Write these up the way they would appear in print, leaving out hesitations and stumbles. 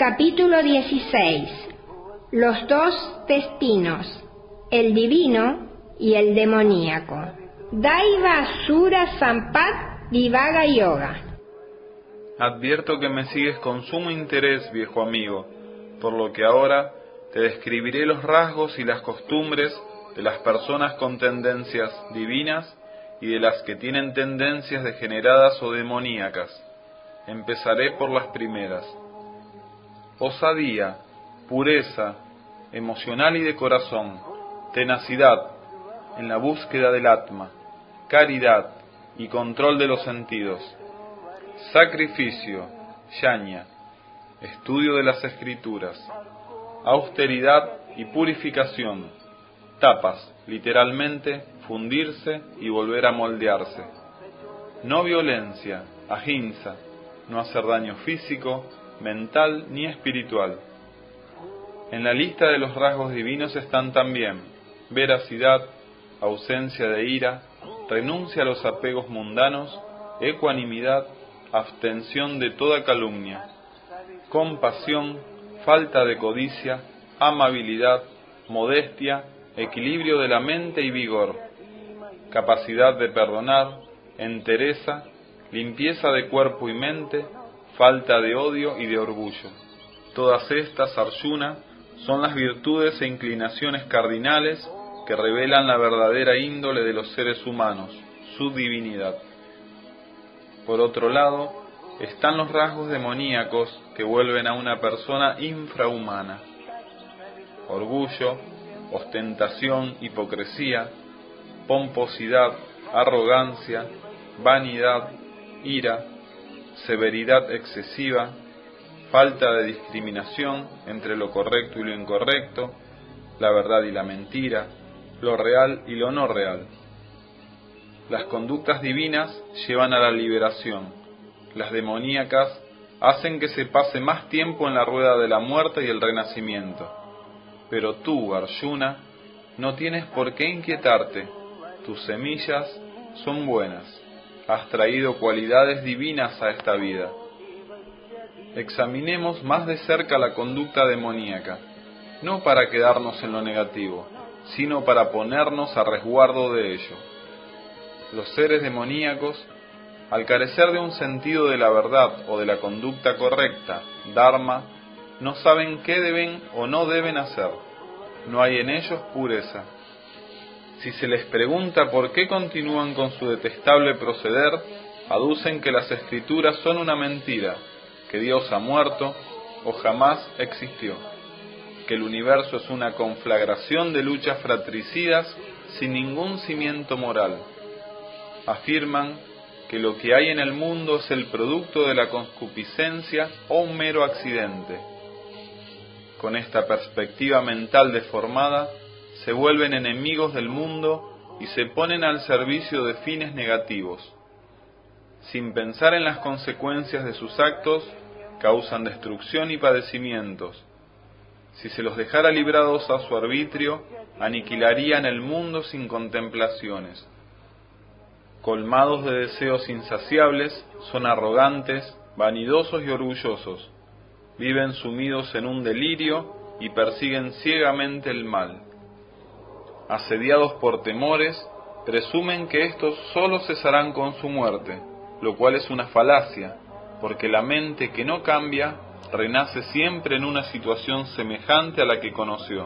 Capítulo 16. Los dos destinos, el divino y el demoníaco. Daiva Sura Sampat Vivaga Yoga. Advierto que me sigues con sumo interés, viejo amigo, por lo que ahora te describiré los rasgos y las costumbres de las personas con tendencias divinas y de las que tienen tendencias degeneradas o demoníacas. Empezaré por las primeras. Osadía, pureza, emocional y de corazón, tenacidad en la búsqueda del Atma, caridad y control de los sentidos, sacrificio, yajna, estudio de las escrituras, austeridad y purificación, tapas, literalmente, fundirse y volver a moldearse, no violencia, ahimsa, no hacer daño físico, mental ni espiritual. En la lista de los rasgos divinos están también veracidad, ausencia de ira, renuncia a los apegos mundanos, ecuanimidad, abstención de toda calumnia, compasión, falta de codicia, amabilidad, modestia, equilibrio de la mente y vigor, capacidad de perdonar, entereza, limpieza de cuerpo y mente, falta de odio y de orgullo. Todas estas, Arjuna, son las virtudes e inclinaciones cardinales que revelan la verdadera índole de los seres humanos, su divinidad. Por otro lado, están los rasgos demoníacos que vuelven a una persona infrahumana. Orgullo, ostentación, hipocresía, pomposidad, arrogancia, vanidad, ira, severidad excesiva, falta de discriminación entre lo correcto y lo incorrecto, la verdad y la mentira, lo real y lo no real. Las conductas divinas llevan a la liberación, las demoníacas hacen que se pase más tiempo en la rueda de la muerte y el renacimiento. Pero tú, Arjuna, no tienes por qué inquietarte, tus semillas son buenas, has traído cualidades divinas a esta vida. Examinemos más de cerca la conducta demoníaca, no para quedarnos en lo negativo, sino para ponernos a resguardo de ello. Los seres demoníacos, al carecer de un sentido de la verdad o de la conducta correcta, dharma, no saben qué deben o no deben hacer. No hay en ellos pureza. Si se les pregunta por qué continúan con su detestable proceder, aducen que las escrituras son una mentira, que Dios ha muerto o jamás existió, que el universo es una conflagración de luchas fratricidas sin ningún cimiento moral. Afirman que lo que hay en el mundo es el producto de la concupiscencia o un mero accidente. Con esta perspectiva mental deformada, se vuelven enemigos del mundo y se ponen al servicio de fines negativos. Sin pensar en las consecuencias de sus actos, causan destrucción y padecimientos. Si se los dejara librados a su arbitrio, aniquilarían el mundo sin contemplaciones. Colmados de deseos insaciables, son arrogantes, vanidosos y orgullosos. Viven sumidos en un delirio y persiguen ciegamente el mal. Asediados por temores, presumen que estos solo cesarán con su muerte, lo cual es una falacia, porque la mente que no cambia renace siempre en una situación semejante a la que conoció.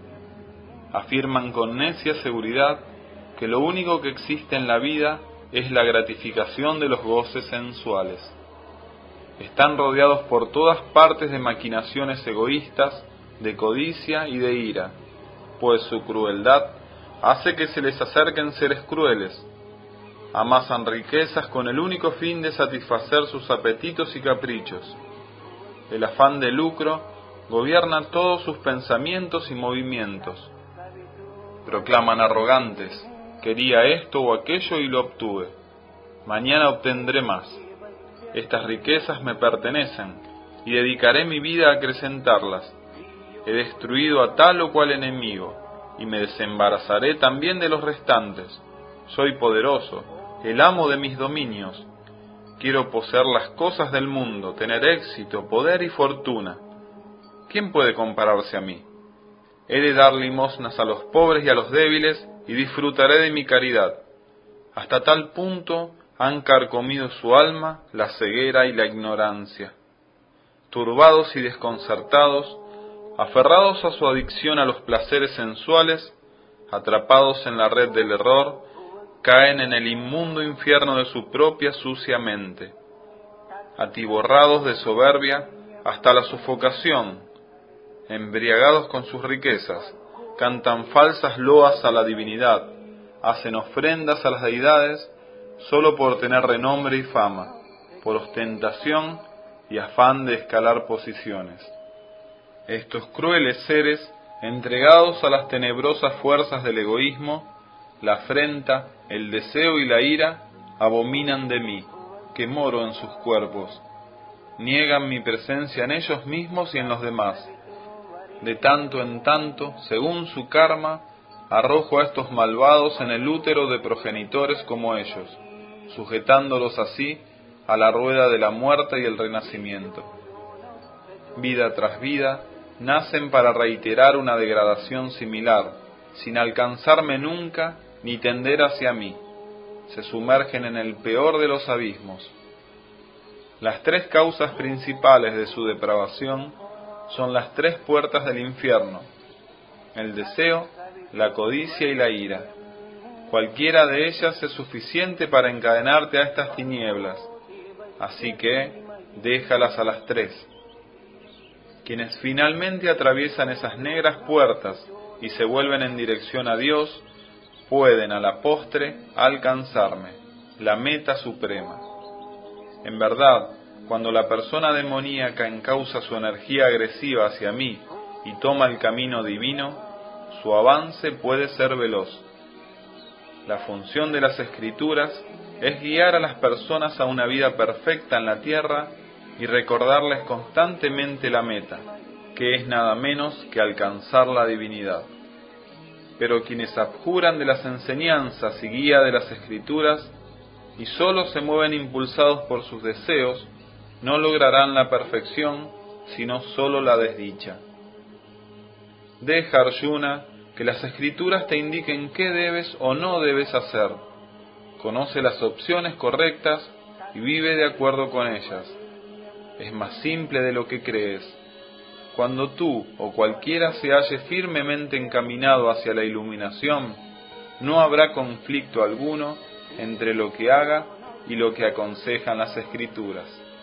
Afirman con necia seguridad que lo único que existe en la vida es la gratificación de los goces sensuales. Están rodeados por todas partes de maquinaciones egoístas, de codicia y de ira, pues su crueldad hace que se les acerquen seres crueles. Amasan riquezas con el único fin de satisfacer sus apetitos y caprichos. El afán de lucro gobierna todos sus pensamientos y movimientos. Proclaman arrogantes: quería esto o aquello y lo obtuve. Mañana obtendré más. Estas riquezas me pertenecen y dedicaré mi vida a acrecentarlas. He destruido a tal o cual enemigo y me desembarazaré también de los restantes. Soy poderoso, el amo de mis dominios. Quiero poseer las cosas del mundo, tener éxito, poder y fortuna. ¿quién puede compararse a mí? He de dar limosnas a los pobres y a los débiles, y disfrutaré de mi caridad. Hasta tal punto han carcomido su alma la ceguera y la ignorancia. Turbados y desconcertados, aferrados a su adicción a los placeres sensuales, atrapados en la red del error, caen en el inmundo infierno de su propia sucia mente. Atiborrados de soberbia hasta la sufocación, embriagados con sus riquezas, cantan falsas loas a la divinidad, hacen ofrendas a las deidades, solo por tener renombre y fama, por ostentación y afán de escalar posiciones. Estos crueles seres, entregados a las tenebrosas fuerzas del egoísmo, la afrenta, el deseo y la ira, abominan de mí, que moro en sus cuerpos. Niegan mi presencia en ellos mismos y en los demás. De tanto en tanto, según su karma, arrojo a estos malvados en el útero de progenitores como ellos, sujetándolos así a la rueda de la muerte y el renacimiento. Vida tras vida, nacen para reiterar una degradación similar, sin alcanzarme nunca ni tender hacia mí. Se sumergen en el peor de los abismos. Las tres causas principales de su depravación son las tres puertas del infierno: el deseo, la codicia y la ira. Cualquiera de ellas es suficiente para encadenarte a estas tinieblas, así que déjalas a las tres. Quienes finalmente atraviesan esas negras puertas y se vuelven en dirección a Dios, pueden a la postre alcanzarme, la meta suprema. En verdad, cuando la persona demoníaca encausa su energía agresiva hacia mí y toma el camino divino, su avance puede ser veloz. La función de las Escrituras es guiar a las personas a una vida perfecta en la tierra y recordarles constantemente la meta, que es nada menos que alcanzar la divinidad. Pero quienes abjuran de las enseñanzas y guía de las Escrituras y sólo se mueven impulsados por sus deseos, no lograrán la perfección, sino sólo la desdicha. Deja, Arjuna, que las Escrituras te indiquen qué debes o no debes hacer. Conoce las opciones correctas y vive de acuerdo con ellas. Es más simple de lo que crees. Cuando tú o cualquiera se halle firmemente encaminado hacia la iluminación, no habrá conflicto alguno entre lo que haga y lo que aconsejan las Escrituras.